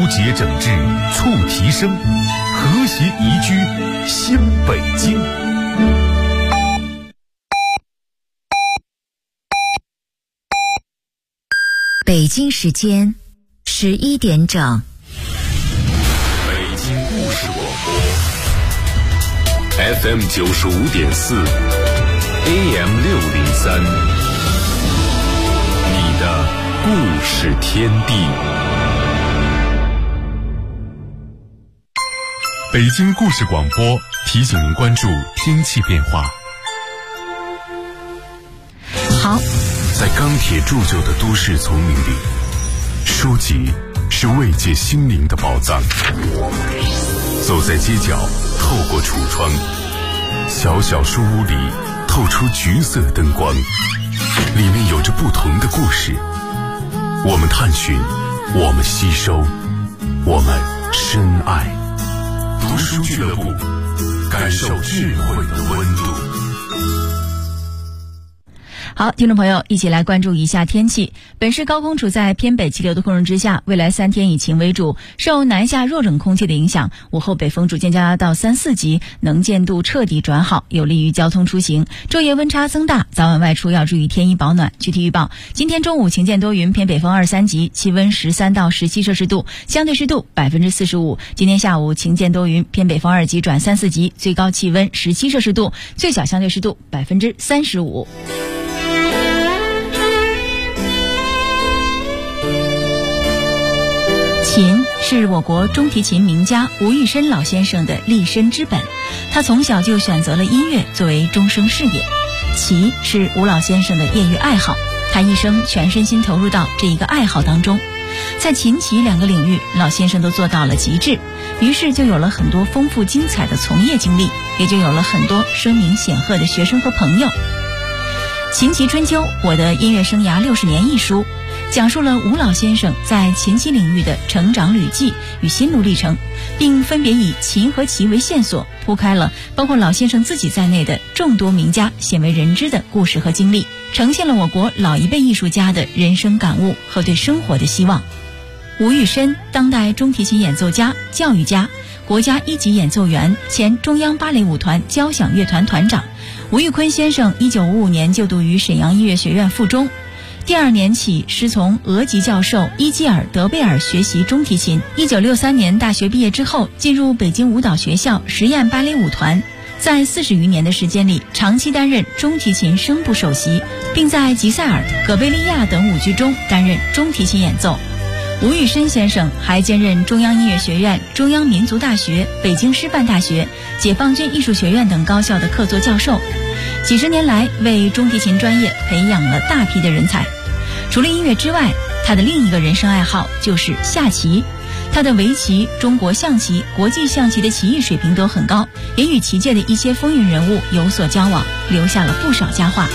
洁整治促提升，和谐宜居新北京。 北京时间11点整。 北京故事广播 FM 95.4 AM 603，你的故事天地。北京故事广播提醒您关注天气变化。 好， 在钢铁铸就的都市丛林里，书籍是慰藉心灵的宝藏。走在街角，透过橱窗，小小书屋里透出橘色灯光，里面有着不同的故事。我们探寻，我们吸收，我们深爱。读书俱乐部，感受智慧的温度。 好，听众朋友，一起来关注一下天气。本市高空处在偏北气流的控制之下，未来3天以晴为主，受南下弱冷空气的影响，午后北风逐渐加到3、4级，能见度彻底转好，有利于交通出行。昼夜温差增大，早晚外出要注意添衣保暖。具体预报：今天中午晴见多云，偏北风2、3级，气温13到17摄氏度，相对湿度45%。今天下午晴见多云，偏北风2级转3、4级，最高气温17摄氏度，最小相对湿度35%。琴是我国中提琴名家吴玉琛老先生的立身之本，他从小就选择了音乐作为终生事业。棋是吴老先生的业余爱好，他一生全身心投入到这一个爱好当中。在琴棋2个领域，老先生都做到了极致，于是就有了很多丰富精彩的从业经历，也就有了很多声名显赫的学生和朋友。《琴棋春秋：我的音乐生涯60年》一书讲述了吴老先生在琴棋领域的成长履迹与心路历程，并分别以琴和棋为线索，铺开了包括老先生自己在内的众多名家鲜为人知的故事和经历，呈现了我国老一辈艺术家的人生感悟和对生活的希望。吴玉琛，当代中提琴演奏家、教育家，国家1级演奏员，前中央芭蕾舞团交响乐团团长。吴玉坤先生1955年就读于沈阳音乐学院附中，第2年起师从俄籍教授伊基尔·德贝尔学习中提琴。1963年大学毕业之后，进入北京舞蹈学校实验芭蕾舞团，在40余年的时间里，长期担任中提琴声部首席，并在吉赛尔、葛贝利亚等舞剧中担任中提琴演奏。吴玉琛先生还兼任中央音乐学院、中央民族大学、北京师范大学、解放军艺术学院等高校的客座教授，几十年来为中提琴专业培养了大批的人才。除了音乐之外，他的另一个人生爱好就是下棋。他的围棋、中国象棋、国际象棋的棋艺水平都很高，也与棋界的一些风云人物有所交往，留下了不少佳话。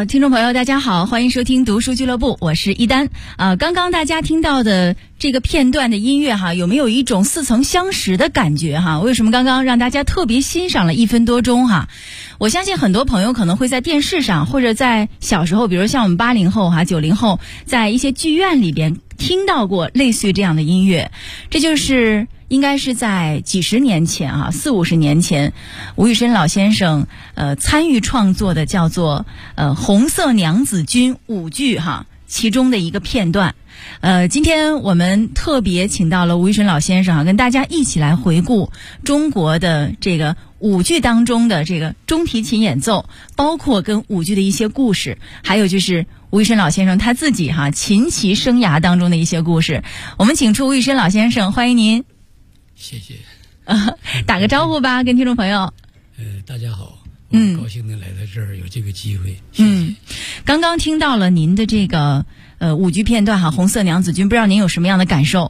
听众朋友大家好，欢迎收听读书俱乐部，我是一丹。刚刚大家听到的这个片段的音乐哈，有没有一种似曾相识的感觉哈？为什么刚刚让大家特别欣赏了1分多钟哈？我相信很多朋友可能会在电视上，或者在小时候，比如像我们80后哈、90后，在一些剧院里边听到过类似于这样的音乐。这就是应该是在几十年前啊，40-50年前，吴宇森老先生参与创作的叫做红色娘子军舞剧哈，其中的一个片段。今天我们特别请到了吴宇森老先生啊，跟大家一起来回顾中国的这个舞剧当中的这个中提琴演奏，包括跟舞剧的一些故事，还有就是吴宇森老先生他自己哈琴棋生涯当中的一些故事。我们请出吴宇森老先生，欢迎您。 谢谢。 打个招呼吧，跟听众朋友。 大家好，我很高兴能来到这儿，有这个机会。谢谢。 刚刚听到了您的这个舞剧片段哈，《红色娘子军》，不知道您有什么样的感受？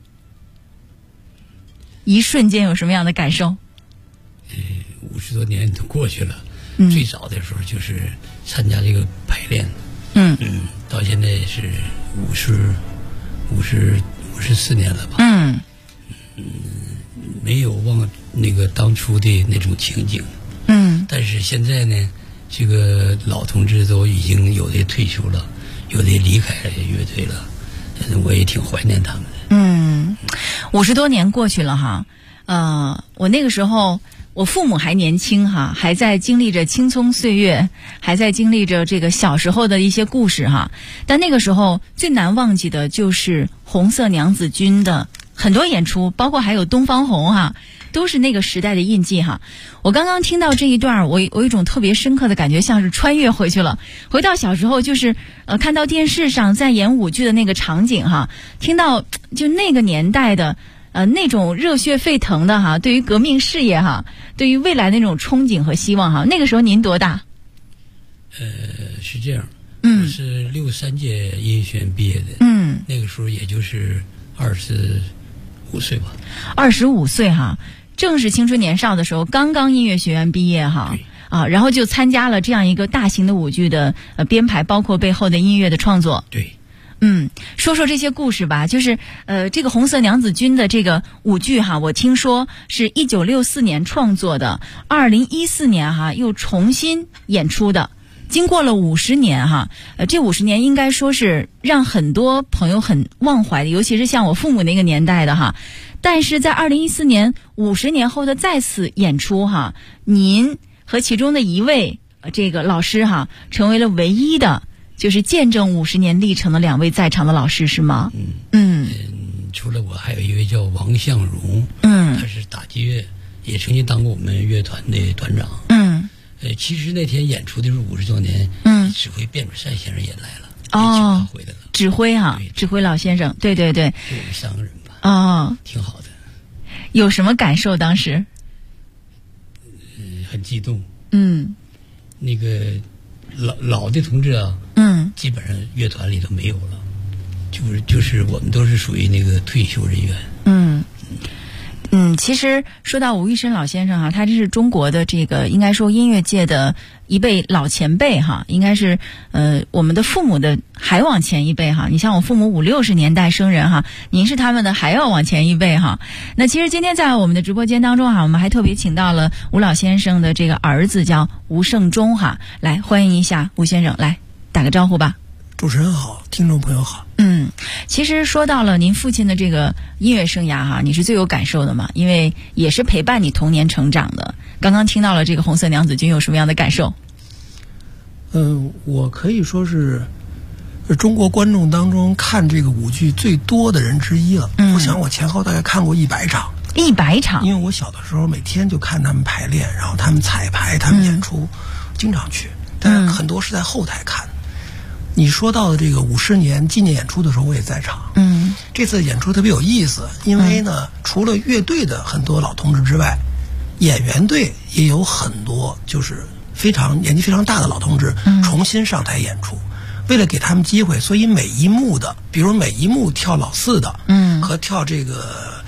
一瞬间有什么样的感受 ？50多年都过去了，最早的时候就是参加这个排练，到现在是54年了吧？没有忘那个当初的那种情景。但是现在呢，这个老同志都已经有的退休了，有的离开了乐队了，我也挺怀念他们的。 50多年过去了哈，我那个时候我父母还年轻哈，还在经历着青葱岁月，还在经历着这个小时候的一些故事哈。但那个时候最难忘记的就是红色娘子军的很多演出，包括还有东方红哈，都是那个时代的印记哈。我刚刚听到这一段，我有一种特别深刻的感觉，像是穿越回去了，回到小时候，就是看到电视上在演舞剧的那个场景哈，听到就那个年代的那种热血沸腾的哈，对于革命事业哈，对于未来的那种憧憬和希望哈。那个时候您多大？ 是这样，我是63届音乐学院毕业的，那个时候也就是25岁吧。25 岁哈，正是青春年少的时候，刚刚音乐学院毕业哈。然后就参加了这样一个大型的舞剧的编排，包括背后的音乐的创作。 对。 说说这些故事吧，就是这个红色娘子军的这个舞剧哈，我听说是1964年创作的，2014年哈又重新演出的，经过了50年哈，这50年应该说是让很多朋友很忘怀的，尤其是像我父母那个年代的哈。但是在2014年50年后的再次演出哈，您和其中的一位这个老师哈，成为了唯一的就是见证50年历程的2位在场的老师，是吗？ 除了我，还有一位叫王向荣，他是打击乐，也曾经当过我们乐团的团长。其实那天演出的时候50周年，指挥卞汝善先生也来了，他回来了。指挥哈， 指挥老先生，对， 我们3个人吧，挺好的。 有什么感受当时？ 很激动。那个老的同志啊，基本上乐团里头没有了，就是我们都是属于那个退休人员。 其实说到吴宇森老先生哈，他这是中国的这个应该说音乐界的一辈老前辈哈，应该是我们的父母的还往前一辈哈。你像我父母50-60年代生人哈，您是他们的还要往前一辈哈。那其实今天在我们的直播间当中哈，我们还特别请到了吴老先生的这个儿子叫吴胜忠哈，来欢迎一下吴先生，来打个招呼吧。 主持人好，听众朋友好。 其实说到了您父亲的这个音乐生涯哈，你是最有感受的嘛，因为也是陪伴你童年成长的。刚刚听到了这个红色娘子军，有什么样的感受？ 我可以说是中国观众当中看这个舞剧最多的人之一了。我想我前后大概看过100场。100场？因为我小的时候每天就看他们排练，然后他们彩排，他们演出，经常去，但很多是在后台看。你说到的这个50年纪念演出的时候，我也在场。这次演出特别有意思，因为呢，除了乐队的很多老同志之外，演员队也有很多就是年纪非常大的老同志重新上台演出。为了给他们机会，所以每一幕的，比如每一幕跳老四的，和跳这个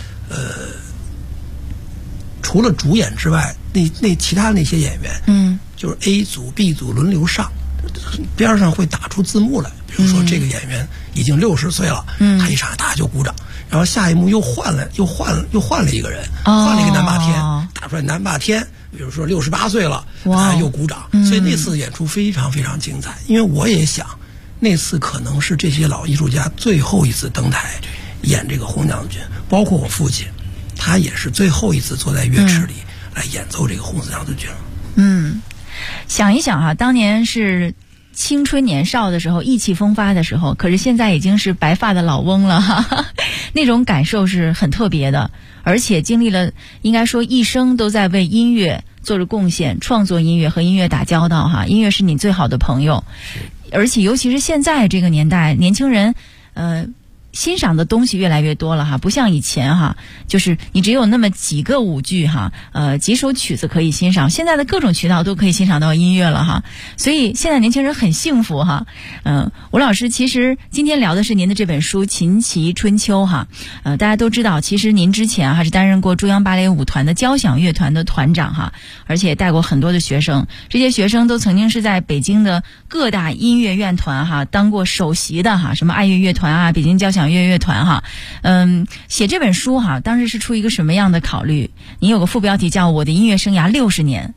除了主演之外，那其他那些演员，就是 A 组 B 组轮流上。 边上会打出字幕来，比如说这个演员已经60岁了，他一上来大家就鼓掌，然后下一幕又换了一个人，换了一个南霸天，打出来南霸天，比如说68岁了，大家又鼓掌，所以那次演出非常非常精彩。因为我也想，那次可能是这些老艺术家最后一次登台演这个红娘子军，包括我父亲，他也是最后一次坐在乐池里来演奏这个红娘子军了。 想一想当年是青春年少的时候，意气风发的时候，可是现在已经是白发的老翁了那种感受是很特别的，而且经历了应该说一生都在为音乐做着贡献，创作音乐和音乐打交道音乐是你最好的朋友，而且尤其是现在这个年代，年轻人欣赏的东西越来越多了不像以前就是你只有那么几个舞剧几首曲子可以欣赏，现在的各种渠道都可以欣赏到音乐了所以现在年轻人很幸福吴老师，其实今天聊的是您的这本书《琴棋春秋》大家都知道，其实您之前还是担任过中央芭蕾舞团的交响乐团的团长而且带过很多的学生，这些学生都曾经是在北京的各大音乐院团当过首席的什么爱乐乐团北京交响乐团写这本书当时是出一个什么样的考虑？您有个副标题叫我的音乐生涯60年。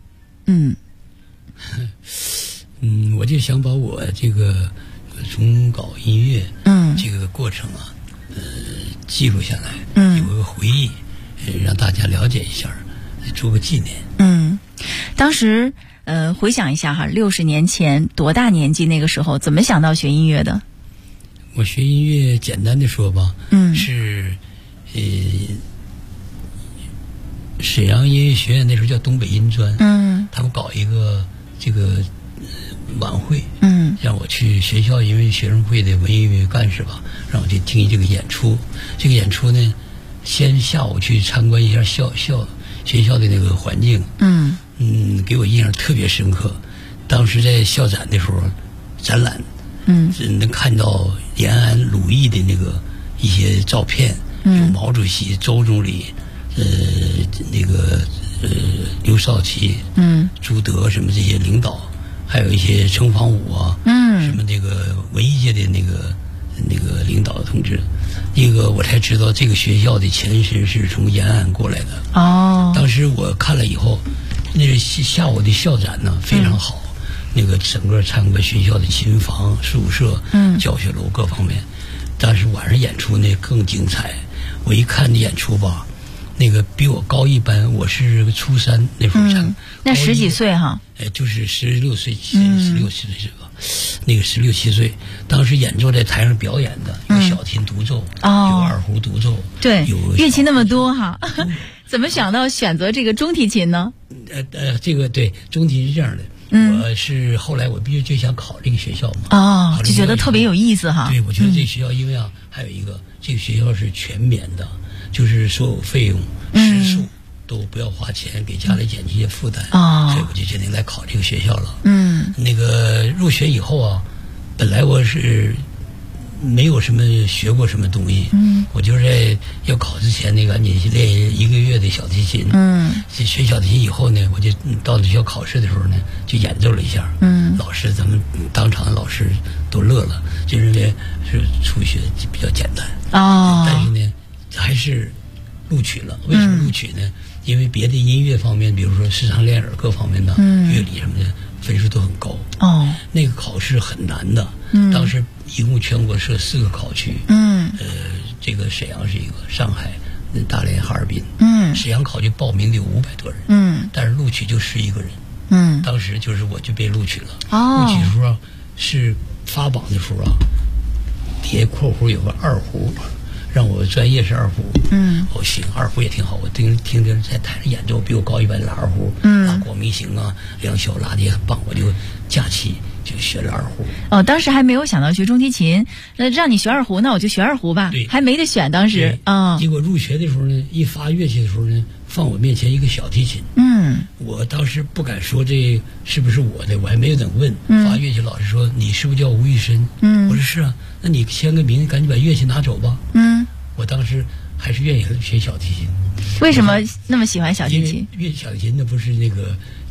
我就想把我这个从搞音乐这个过程记录下来，有个回忆，让大家了解一下，做个纪念。 当时回想一下60年前多大年纪？那个时候怎么想到学音乐的？ 我学音乐简单的说吧，是沈阳音乐学院那时候叫东北音专，他们搞一个这个晚会，让我去学校音乐学生会的文艺音乐干事吧，让我去听这个演出。这个演出呢，先下午去参观一下学校的那个环境，给我印象特别深刻。当时在校展的时候展览，能看到延安鲁艺的那个一些照片，有毛主席、周总理，那个刘少奇，朱德什么这些领导，还有一些程方武什么那个文艺界的那个领导同志，我才知道这个学校的前身是从延安过来的。当时我看了以后，那个下午的校展呢非常好，那个整个参观学校的琴房、宿舍、教学楼各方面。但是晚上演出呢更精彩。我一看那演出吧，那个比我高一班，我是初三那时候那10几岁就是16岁、16、17岁是吧？那个16、17岁，当时演奏在台上表演的，有小提独奏，有二胡独奏， 对，有乐器那么多怎么想到选择这个中提琴呢？ 这个对，中提是这样的。我是后来我必须就想考这个学校嘛， 就觉得特别有意思对，我觉得这个学校因为还有一个，这个学校是全免的，就是所有费用、食宿都不要花钱，给家里减轻一些负担，所以我就决定来考这个学校了。那个入学以后本来我是没有什么学过什么东西，我就在要考之前赶紧练1个月的小提琴，学小提琴以后呢，我就到了学校考试的时候呢，就演奏了一下，老师咱们当场的老师都乐了，就认为是初学比较简单，但是呢还是录取了。为什么录取呢？因为别的音乐方面，比如说视唱练耳各方面的乐理什么的分数都很高，那个考试很难的，当时一共全国设4个考区，这个沈阳是一个，上海、大连、哈尔滨，沈阳考区报名的有500多人，但是录取就11个人，当时就是我就被录取了。录取的时候是发榜的时候底下括弧有个二胡，让我专业是二胡，我行，二胡也挺好，我听着在台上演奏，比我高一班拉二胡，拉光明行梁晓拉的也很棒，我就假期就学了二胡。 当时还没有想到学中提琴，那让你学二胡，那我就学二胡吧。 对， 还没得选当时结果入学的时候呢，一发乐器的时候呢，放我面前一个小提琴。我当时不敢说这是不是我的，我还没有等问。发乐器老师说你是不是叫吴玉生？我说是啊，那你签个名，赶紧把乐器拿走吧。我当时还是愿意学小提琴。 为什么那么喜欢小提琴？ 因为小提琴那不是那个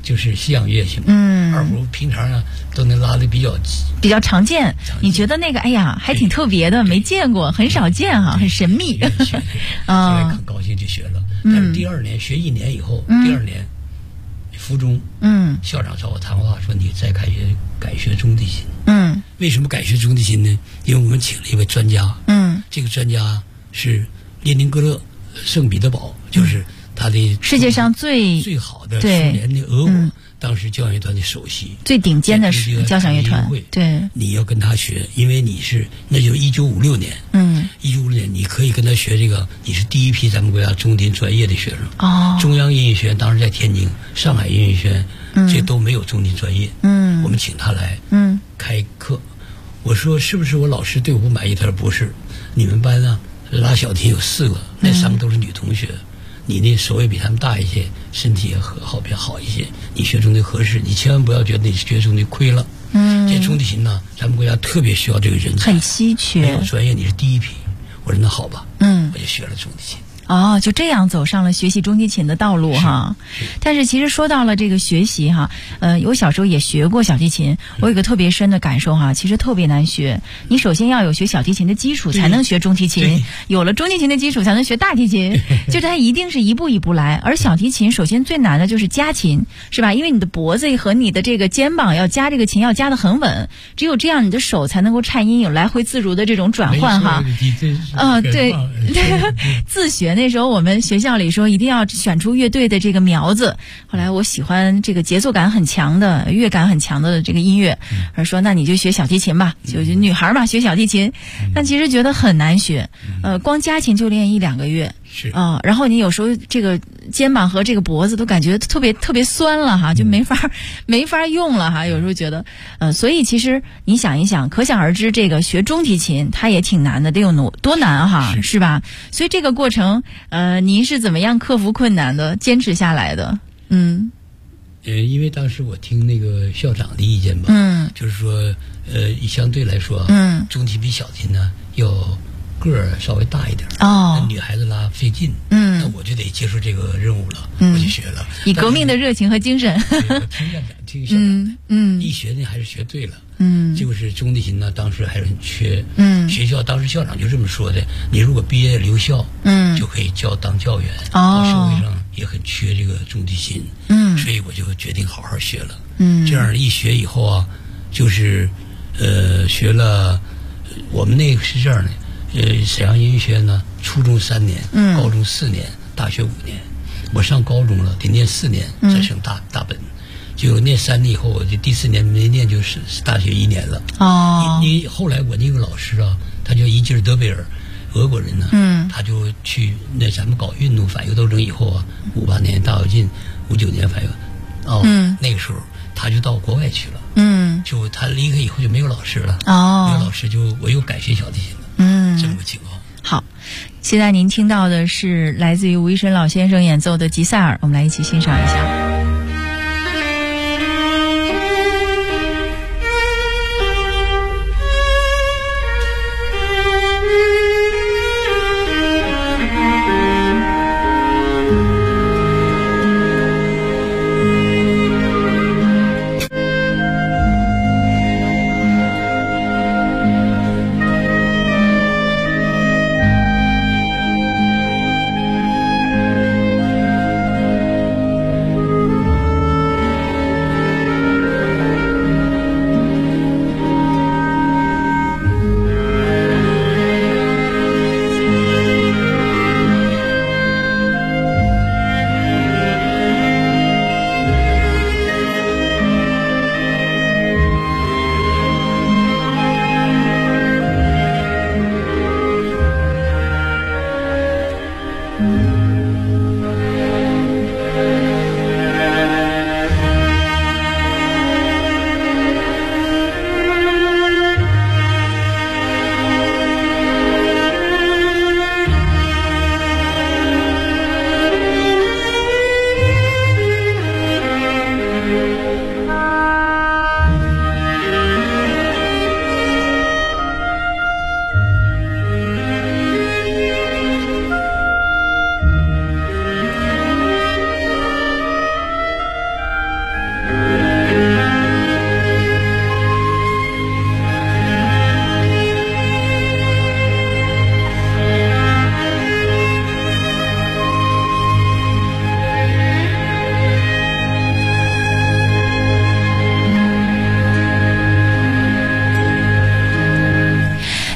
就是西洋乐器嘛。二胡平常啊都能拉的比较常见。你觉得那个哎呀还挺特别的，没见过，很少见哈，很神秘。 学后来很高兴就学了，但是第2年学1年以后，第2年附中，校长找我谈话说你再改学中提琴。为什么改学中提琴呢？因为我们请了一位专家，这个专家是列宁格勒圣彼得堡，就是他的世界上最好的苏联的俄国当时交响乐团的首席， 最顶尖的交响乐团。对， 你要跟他学，因为那就1956年，1956年你可以跟他学这个，你是第一批咱们国家中提琴专业的学生。中央音乐学院当时在天津，上海音乐学院这都没有中提琴专业。我们请他来开课。我说是不是我老师对我不满意？他说不是，你们班啊拉小提有4个，那3个都是女同学，你那手也比他们大一些，身体也比较好一些，你学中提合适，你千万不要觉得你学中提亏了。这中提琴呢，咱们国家特别需要这个人才， 很稀缺， 没有专业你是第一批。我说那好吧，我就学了中提琴。 就这样走上了学习中提琴的道路哈。但是其实说到了这个学习哈，我小时候也学过小提琴，我有个特别深的感受哈，其实特别难学。你首先要有学小提琴的基础，才能学中提琴；有了中提琴的基础，才能学大提琴。就它一定是一步一步来。而小提琴首先最难的就是夹琴，是吧？因为你的脖子和你的这个肩膀要夹这个琴，要夹得很稳，只有这样你的手才能够颤音，有来回自如的这种转换哈。对，自学那时候我们学校里说一定要选出乐队的这个苗子，后来我喜欢这个节奏感很强的、乐感很强的这个音乐，而说那你就学小提琴吧，就女孩嘛学小提琴，但其实觉得很难学，光夹琴就练1-2个月。然后你有时候这个肩膀和这个脖子都感觉特别酸了哈，就没法用了哈。有时候觉得，所以其实你想一想，可想而知，这个学中提琴它也挺难的，得有多难哈，是吧？所以这个过程，您是怎么样克服困难的，坚持下来的？ 因为当时我听那个校长的意见吧，就是说，相对来说，中提比小提呢要个儿稍微大一点，那女孩子拉费劲，那我就得接受这个任务了，我就学了， 以革命的热情和精神。 听校长，一学呢还是学对了，就是中提琴呢当时还是很缺，学校当时校长就这么说的，你如果毕业留校，就可以当教员，到社会上也很缺这个中提琴，所以我就决定好好学了，这样一学以后啊，就是学了，我们那个是这样的。沈阳音乐学院呢，初中3年，高中4年，大学5年。我上高中了，得念4年，再升大本。就念3年以后，我就第4年没念，就是大学1年了。你后来我那个老师啊，他叫伊吉尔德贝尔，俄国人呢，他就去咱们搞运动反右斗争以后啊，58年大跃进，59年反右，那个时候他就到国外去了。就他离开以后就没有老师了。没有老师我又改学小提琴了。这么个情况。 好，现在您听到的是来自于吴一生老先生演奏的吉赛尔，我们来一起欣赏一下。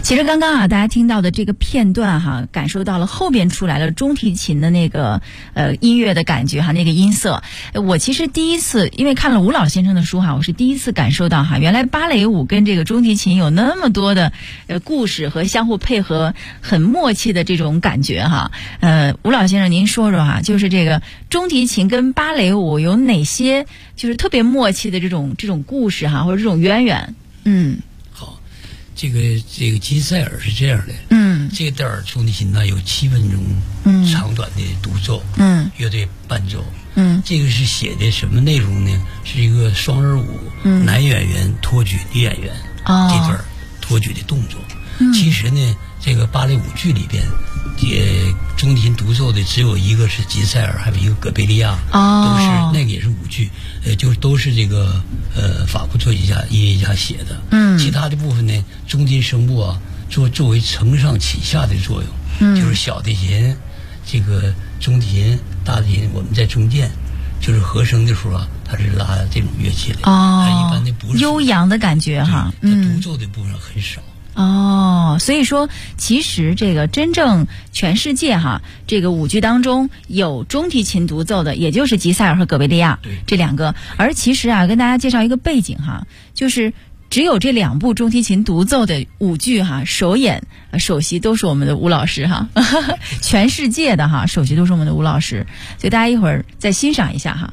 其实刚刚啊，大家听到的这个片段哈，感受到了后边出来了中提琴的那个音乐的感觉哈，那个音色。我其实第一次因为看了吴老先生的书哈，我是第一次感受到哈，原来芭蕾舞跟这个中提琴有那么多的故事和相互配合、很默契的这种感觉哈。吴老先生您说说哈，就是这个中提琴跟芭蕾舞有哪些就是特别默契的这种故事哈，或者这种渊源？ 好，这个吉赛尔是这样的，这段中提琴呢有7分钟长短的独奏，乐队伴奏，这个是写的什么内容呢？是一个双人舞，男演员托举女演员，这段托举的动作。其实呢，这个芭蕾舞剧里边，中提琴独奏的只有一个是吉赛尔，还有一个葛贝利亚，都是那个也是舞剧，就是都是这个法国作曲家、音乐家写的。其他的部分呢，中提声部啊，作为承上启下的作用，就是小提琴、这个中提琴、大提琴，我们在中间，就是和声的时候啊，它是拉这种乐器的。它一般的不是悠扬的感觉哈。 它独奏的部分很少。 所以说其实这个真正全世界哈，这个舞剧当中有中提琴独奏的，也就是吉赛尔和葛贝利亚这两个。而其实啊，跟大家介绍一个背景哈，就是只有这2部中提琴独奏的舞剧哈，首席都是我们的吴老师哈，全世界的哈首席都是我们的吴老师，所以大家一会儿再欣赏一下哈。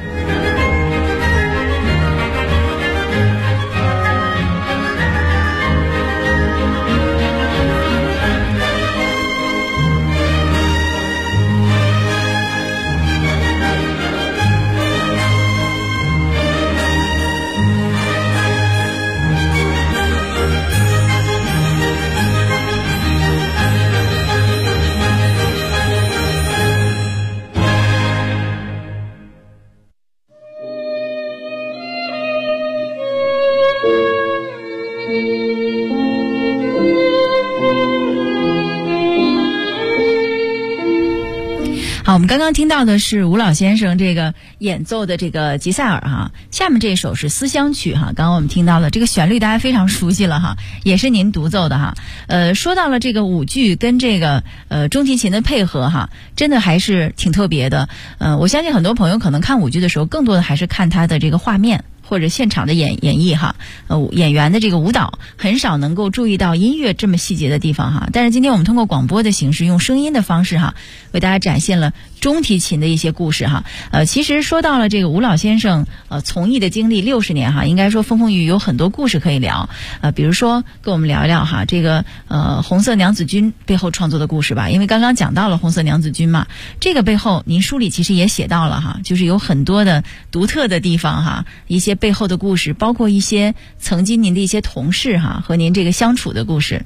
好，我们刚刚听到的是吴老先生这个演奏的这个吉赛尔哈，下面这首是思乡曲哈，刚刚我们听到了这个旋律大家非常熟悉了哈，也是您独奏的哈。说到了这个舞剧跟这个中提琴的配合哈，真的还是挺特别的。我相信很多朋友可能看舞剧的时候，更多的还是看它的这个画面。或者现场的演绎哈，演员的这个舞蹈很少能够注意到音乐这么细节的地方哈。但是今天我们通过广播的形式，用声音的方式哈，为大家展现了中提琴的一些故事哈。其实说到了这个吴老先生从艺的经历60年哈，应该说风风雨雨有很多故事可以聊。比如说跟我们聊一聊哈，这个红色娘子军背后创作的故事吧。因为刚刚讲到了红色娘子军嘛，这个背后您书里其实也写到了哈，就是有很多的独特的地方哈，一些背后的故事，包括一些曾经您的一些同事哈和您这个相处的故事。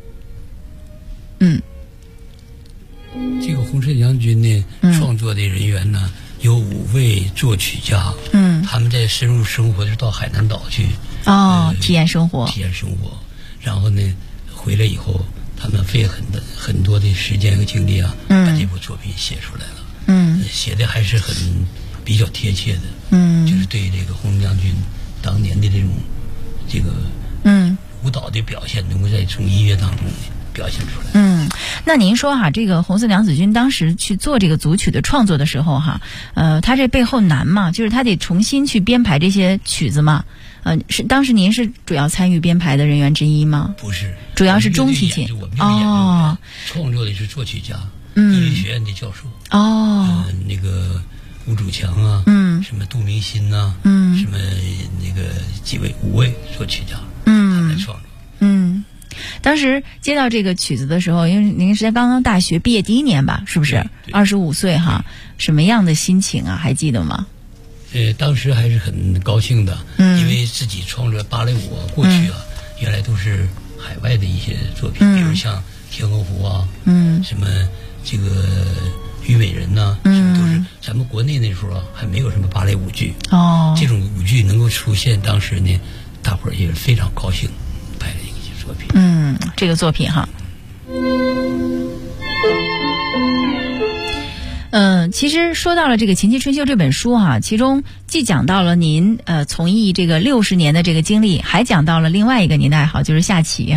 这个红色娘军呢，创作的人员呢有5位作曲家，他们在深入生活就到海南岛去体验生活， 然后呢回来以后，他们费很多的时间和精力啊，把这部作品写出来了。写的还是比较贴切的，就是对这个红色娘军当年的这个舞蹈的表现，能够从音乐当中表现出来。 那您说哈，这个红色娘子军当时去做这个组曲的创作的时候哈，他这背后难吗？就是他得重新去编排这些曲子吗？当时您是主要参与编排的人员之一吗？ 不是， 主要是中提琴。 创作的是作曲家，音乐学院的教授。那个吴主强啊，什么杜明新呐，什么那个5位作曲家，他们来创作。 当时接到这个曲子的时候，因为您是在刚刚大学毕业第1年吧，是不是？25岁哈，什么样的心情啊？还记得吗？ 当时还是很高兴的，因为自己创作芭蕾舞啊，过去啊，原来都是海外的一些作品，比如像《天鹅湖》啊，什么这个虞美人呐，什么都是咱们国内那时候啊，还没有什么芭蕾舞剧。这种舞剧能够出现，当时呢，大伙儿也是非常高兴，拍了一些作品。 这个作品哈。其实说到了这个《琴棋春秋》这本书哈，其中既讲到了您从艺这个60年的这个经历，还讲到了另外一个您的爱好，就是下棋哈。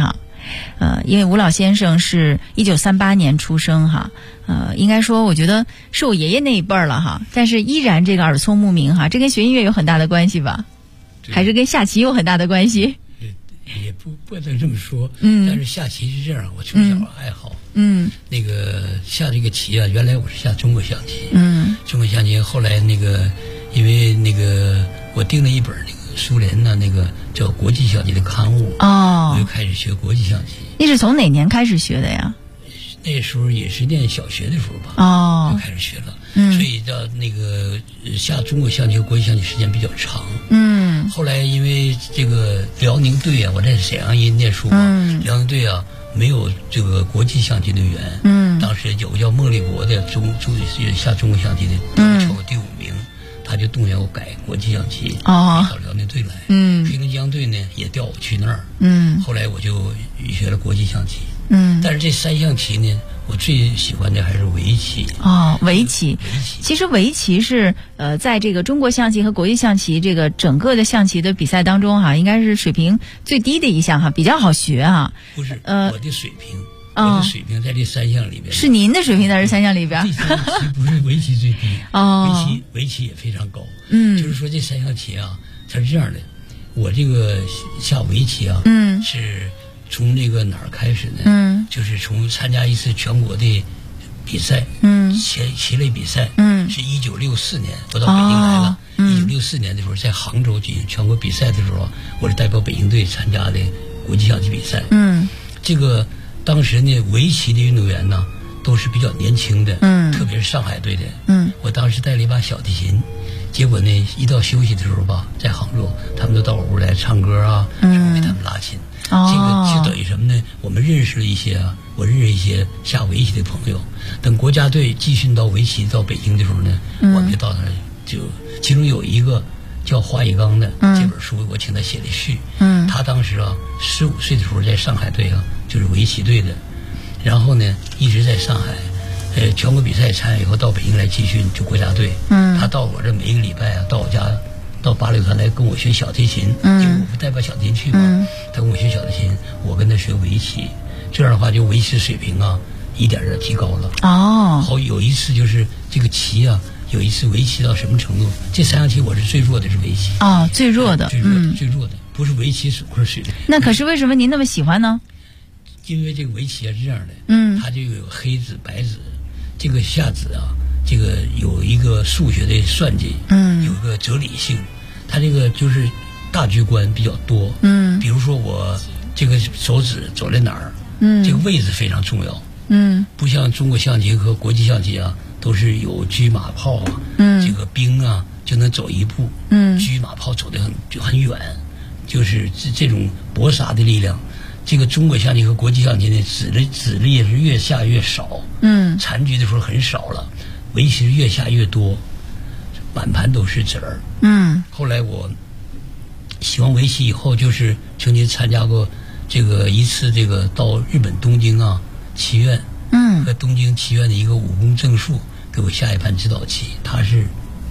因为吴老先生是1938年出生哈，应该说我觉得是我爷爷那一辈儿了哈，但是依然这个耳聪目明哈，这跟学音乐有很大的关系吧？还是跟下棋有很大的关系？ 也不能这么说，但是下棋是这样，我从小爱好，那个下这个棋啊，原来我是下中国象棋，中国象棋，后来那个因为那个我订了一本那个苏联的那个叫国际象棋的刊物，我就开始学国际象棋。 你是从哪年开始学的呀？ 那时候也是念小学的时候吧，就开始学了，所以到那个下中国象棋和国际象棋时间比较长，后来因为这个辽宁队啊，我在沈阳念书嘛，辽宁队啊没有这个国际象棋队员，当时有个叫孟立国的下中国象棋的超过第5名，他就动员我改国际象棋，到辽宁队来，黑龙江队呢也调我去那儿，后来我就学了国际象棋，但是这3项棋呢，我最喜欢的还是围棋。 围棋。其实围棋是在这个中国象棋和国际象棋这个整个的象棋的比赛当中哈，应该是水平最低的一项哈，比较好学哈。 不是，我的水平。我的水平在这3项里边， 是您的水平在这3项里边。 这3项棋不是围棋最低，围棋也非常高。就是说这3项棋啊，它是这样的，我这个下围棋啊，是从那个哪儿开始呢？就是从参加一次全国的比赛，棋类比赛，是1964年，我到北京来了。1964年的时候，在杭州举行全国比赛的时候，我是代表北京队参加的国际象棋比赛。这个当时呢，围棋的运动员呢都是比较年轻的，特别是上海队的。我当时带了一把小提琴，结果呢，一到休息的时候吧，在杭州，他们都到我屋来唱歌啊，什么给他们拉琴。这个就等于什么呢？我们认识了一些我认识一些下围棋的朋友。等国家队集训到围棋到北京的时候呢，我们就到那儿，就其中有一个叫华以刚的，这本书我请他写的序。他当时啊15岁的时候在上海队啊，就是围棋队的，然后呢一直在上海，全国比赛参加以后到北京来集训，就国家队。他到我这每一个礼拜啊，到我家。到八里团来跟我学小提琴，因为我不带把小提琴去嘛，他跟我学小提琴，我跟他学围棋，这样的话就围棋水平啊一点点提高了。好，有一次就是这个棋啊，有一次围棋到什么程度？这3项棋我是最弱的是围棋。 最弱的， 最弱的，不是围棋或者水平。 那可是为什么您那么喜欢呢？ 因为这个围棋啊是这样的，它就有黑子、白子，这个下子啊。这个有一个数学的算计，有一个哲理性，它这个就是大局观比较多，比如说我这个手指走在哪儿，这个位置非常重要，不像中国象棋和国际象棋啊，都是有车马炮啊，这个兵啊就能走一步，车马炮走得很远，就是这种搏杀的力量。这个中国象棋和国际象棋呢，子力也是越下越少，残局的时候很少了。围棋是越下越多，满盘都是子儿。后来我喜欢围棋以后，就是曾经参加过这个一次这个到日本东京啊棋院，和东京棋院的一个武功正树给我下一盘指导棋，他是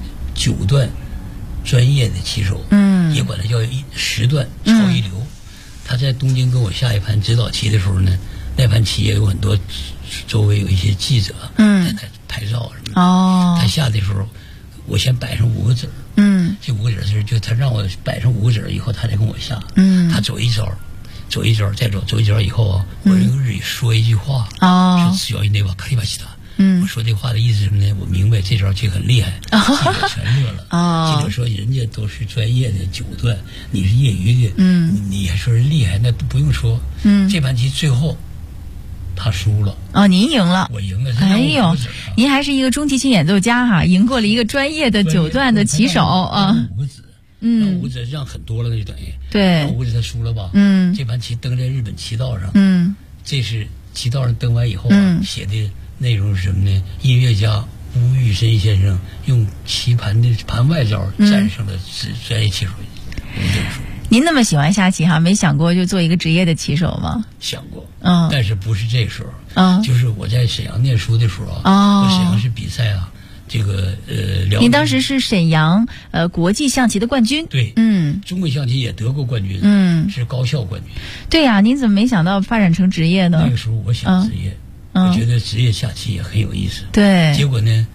9段专业的棋手，也管他叫10段超一流。他在东京跟我下一盘指导棋的时候呢，那盘棋也有很多周围有一些记者在那拍照什么的。他下的时候，我先摆上5个子儿，这5个子儿就他让我摆上5个子儿以后，他才跟我下。他走一招，再走一招以后啊，我用日语说一句话，说只要那把卡里巴西塔。我说这话的意思是什么呢？我明白这招棋很厉害，记者全乐了。记者说人家都是专业的9段，你是业余的，你还说是厉害，那不用说。这盘棋最后他输了。 您赢了。 我赢了。 哎呦，您还是一个中提琴演奏家哈，赢过了一个专业的9段的棋手啊。 5个子，让5个子让很多了，那就等于对 5个子他输了吧？这盘棋登在日本棋道上，这是棋道上登完以后啊，写的内容是什么呢？音乐家吴玉生先生用棋盘的盘外招战胜了专业棋手吴正书。 您那么喜欢下棋哈，没想过就做一个职业的棋手吗？ 想过，但是不是这时候，就是我在沈阳念书的时候啊，我沈阳市比赛啊， 这个您当时是沈阳国际象棋的冠军。 对，中国象棋也得过冠军，是高校冠军。 对呀，您怎么没想到发展成职业呢？ 那个时候我想职业，我觉得职业下棋也很有意思。 对， 结果呢，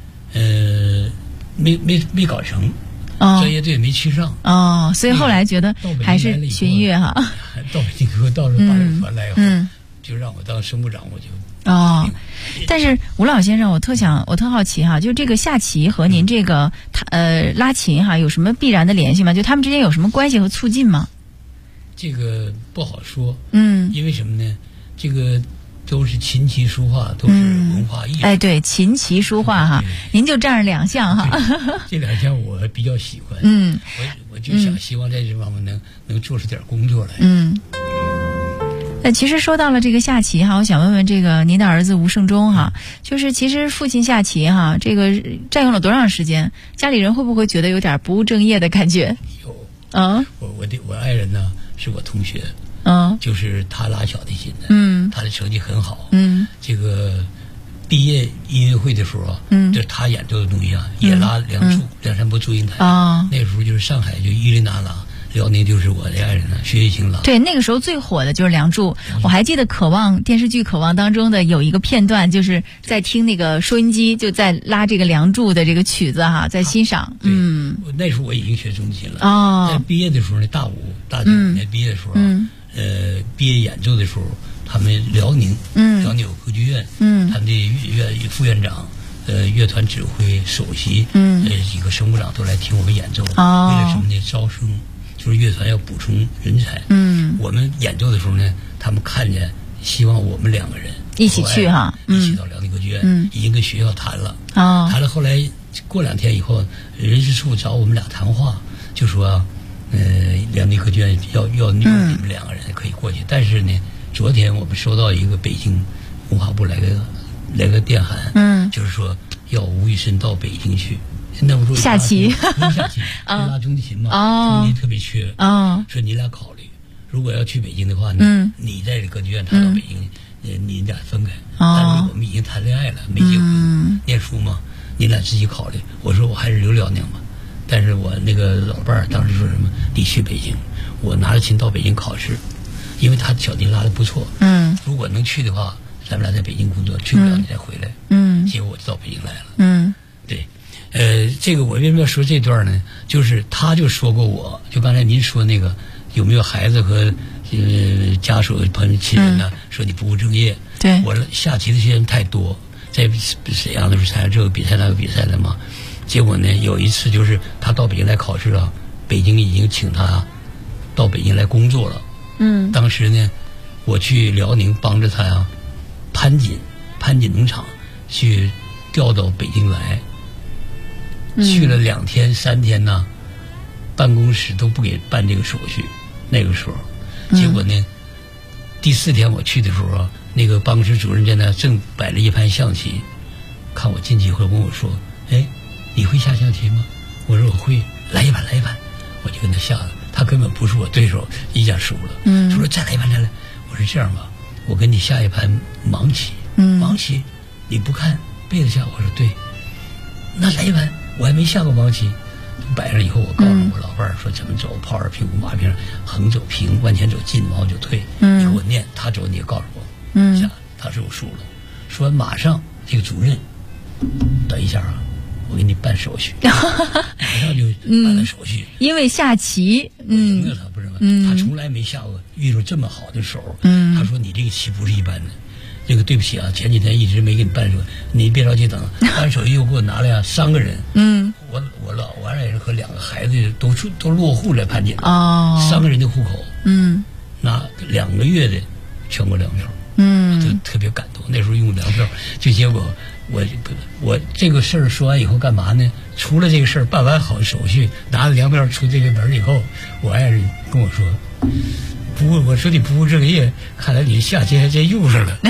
没搞成，专业队没去上。 所以后来觉得还是学音乐哈。 到北京给我到了大乐团来以后，就让我当声部长，我就。 但是吴老先生，我特好奇哈，就这个下棋和您这个拉琴哈有什么必然的联系吗？就他们之间有什么关系和促进吗？ 这个不好说，因为什么呢？这个都是琴棋书画，都是文化艺术。 哎，对，琴棋书画哈，您就占着2项哈。 这2项我比较喜欢，我就希望在这方面能做出点工作来。 其实说到了这个下棋哈，我想问问这个您的儿子吴胜忠哈，就是其实父亲下棋哈，这个占用了多长时间？家里人会不会觉得有点不务正业的感觉？ 有我爱人呢是我同学，就是他拉小提琴的，他的成绩很好，这个毕业音乐会的时候啊，这他演奏的东西啊，也拉梁山伯祝英台那个时候就是上海就伊琳娜拉。辽宁就是我的爱人了，薛岳星拉。对， 那个时候最火的就是《梁祝》，我还记得电视剧《渴望》当中的有一个片段，就是在听那个收音机，就在拉这个《梁祝》的这个曲子哈，在欣赏。 那时候我已经学中琴了。在毕业的时候呢，大95年毕业的时候毕业演奏的时候，他们辽宁有歌剧院，他们的副院长。乐团指挥、首席，几个声部长都来听我们演奏。为了什么呢？招生。就是乐团要补充人才，我们演奏的时候呢，他们看见，希望我们2个人一起去哈， 一起到辽宁歌剧院，已经跟学校谈了，谈了。后来过2天以后，人事处找我们俩谈话，就说，辽宁歌剧院要你们2个人可以过去，但是呢，昨天我们收到一个北京文化部来个电函，就是说要吴宇森到北京去。那我说下棋， 下棋，拉中提琴嘛，中提特别缺，说你俩考虑，如果要去北京的话，你在这歌剧院，他到北京，你俩分开。但是我们已经谈恋爱了，没结婚，念书嘛，你俩自己考虑。我说我还是留辽宁吧，但是我那个老伴儿当时说什么，你去北京，我拿着琴到北京考试，因为他小提拉的不错，如果能去的话，咱们俩在北京工作，去不了你再回来，结果我就到北京来了，对。这个我为什么要说这段呢？就是他就说过我，就刚才您说那个有没有孩子和家属朋友亲人呢？说你不务正业。 对， 我下棋的些人太多，在沈阳都是参加这个比赛那个比赛的嘛。结果呢，有一次就是他到北京来考试了，北京已经请他到北京来工作了。当时呢，我去辽宁帮着他呀，潘锦农场去调到北京来。去了2天3天呢，办公室都不给办这个手续。那个时候，结果呢，第4天我去的时候啊，那个办公室主任在那正摆了一盘象棋，看我进去以后问我说：“哎，你会下象棋吗？”我说：“我会。”来一盘，我就跟他下了。他根本不是我对手，一下输了。说再来一盘，再来。我说这样吧，我跟你下一盘盲棋。盲棋，你不看背着下？我说对。那来一盘。我还没下过盲棋，摆上以后，我告诉我老伴儿说怎么走，炮2平5马平，横走平，往前走进，往后就退。你给我念，他走你也告诉我。下，他说我输了。说完马上这个主任，等一下啊，我给你办手续。马上就办了手续。 因为下棋， 我赢了他不是吗？他从来没下过遇到这么好的手。他说你这个棋不是一般的。这个对不起啊，前几天一直没给你办手续，你别着急等，办手续又给我拿了3个人，我爱人和2个孩子都落户在潘锦，3个人的户口，拿2个月的全国粮票，就特别感动。那时候用粮票，就结果我这个事儿说完以后干嘛呢？除了这个事儿办完好手续，拿了粮票出这个门以后，我爱人跟我说。我说你不务正业，看来你下棋还真用上了。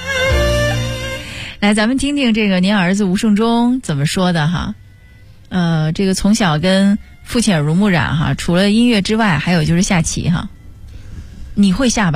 来，咱们听听这个您儿子吴胜忠怎么说的哈。这个从小跟父亲耳濡目染哈，除了音乐之外，还有就是下棋哈。你会下吧？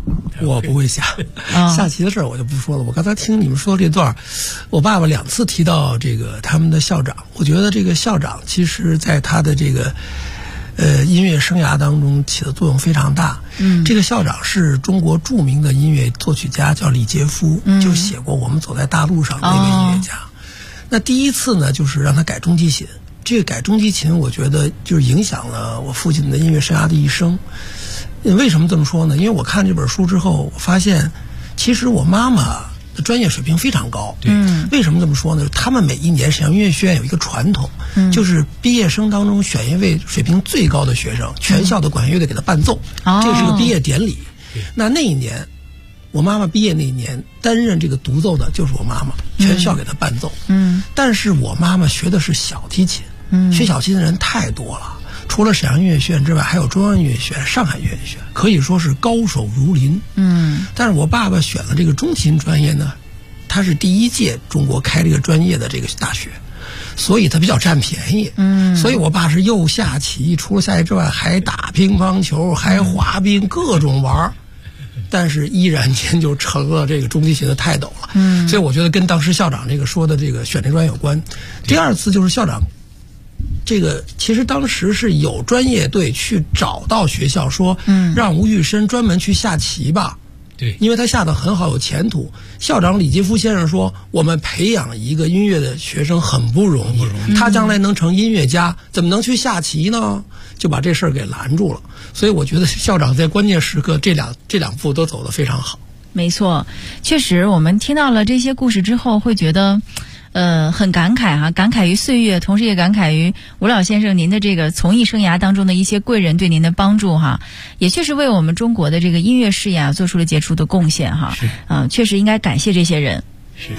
我不会下，下棋的事儿我就不说了。我刚才听你们说这段，我爸爸2次提到这个他们的校长，我觉得这个校长其实在他的这个音乐生涯当中起的作用非常大。这个校长是中国著名的音乐作曲家，叫李杰夫，就写过《我们走在大路上》那个音乐家。那第一次呢，就是让他改中提琴。这个改中提琴，我觉得就是影响了我父亲的音乐生涯的一生。为什么这么说呢？因为我看这本书之后，我发现其实我妈妈的专业水平非常高。为什么这么说呢？他们每一年沈阳音乐学院有一个传统，就是毕业生当中选一位水平最高的学生，全校的管弦乐队给他伴奏，这是个毕业典礼。那一年，我妈妈毕业那一年担任这个独奏的就是我妈妈，全校给她伴奏。但是我妈妈学的是小提琴，学小提琴的人太多了。除了沈阳音乐学院之外，还有中央音乐学院、上海音乐学院，可以说是高手如林。但是我爸爸选了这个中提琴专业呢，他是第一届中国开这个专业的这个大学，所以他比较占便宜。所以我爸是又下棋，除了下棋之外，还打乒乓球，还滑冰，各种玩。但是依然间就成了这个中提琴的泰斗了。所以我觉得跟当时校长这个说的这个选这专业有关。第二次就是校长。这个其实当时是有专业队去找到学校说，让吴玉生专门去下棋吧。 对， 因为他下得很好，有前途。校长李杰夫先生说，我们培养一个音乐的学生很不容易，他将来能成音乐家，怎么能去下棋呢？就把这事儿给拦住了。所以我觉得校长在关键时刻这两步都走得非常好。 没错，确实我们听到了这些故事之后会觉得很感慨哈，感慨于岁月，同时也感慨于吴老先生您的这个从艺生涯当中的一些贵人对您的帮助哈，也确实为我们中国的这个音乐事业做出了杰出的贡献哈。确实应该感谢这些人。 是。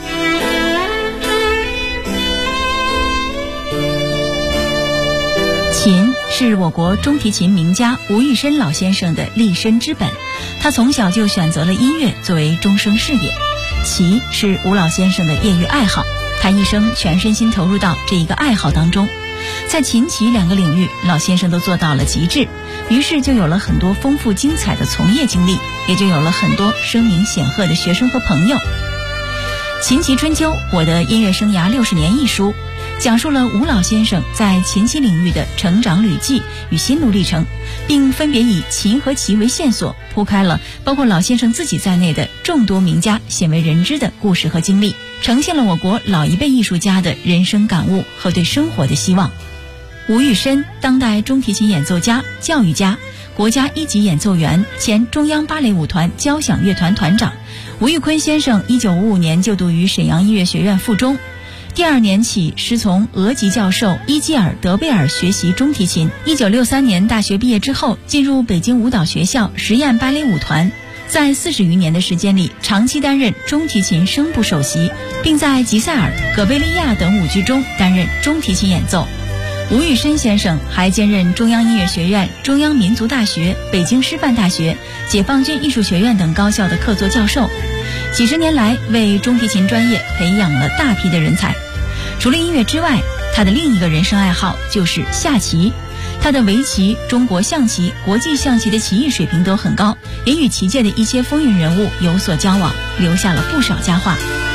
琴是我国中提琴名家吴玉生老先生的立身之本，他从小就选择了音乐作为终生事业。棋是吴老先生的业余爱好，他一生全身心投入到这一个爱好当中，在琴棋2个领域，老先生都做到了极致，于是就有了很多丰富精彩的从业经历，也就有了很多声名显赫的学生和朋友。《琴棋春秋：我的音乐生涯60年》一书，讲述了吴老先生在琴棋领域的成长履迹与心路历程，并分别以琴和棋为线索，铺开了包括老先生自己在内的众多名家鲜为人知的故事和经历，呈现了我国老一辈艺术家的人生感悟和对生活的希望。吴玉生，当代中提琴演奏家、教育家，国家1级演奏员，前中央芭蕾舞团交响乐团团长。吴玉坤先生1955年就读于沈阳音乐学院附中，第2年起师从俄籍教授伊基尔·德贝尔学习中提琴。1963年大学毕业之后，进入北京舞蹈学校实验芭蕾舞团，在40余年的时间里，长期担任中提琴声部首席，并在吉赛尔、葛贝利亚等舞剧中担任中提琴演奏。吴玉生先生还兼任中央音乐学院、中央民族大学、北京师范大学、解放军艺术学院等高校的客座教授，几十年来为中提琴专业培养了大批的人才。除了音乐之外，他的另一个人生爱好就是下棋。他的围棋、中国象棋、国际象棋的棋艺水平都很高，也与棋界的一些风云人物有所交往，留下了不少佳话。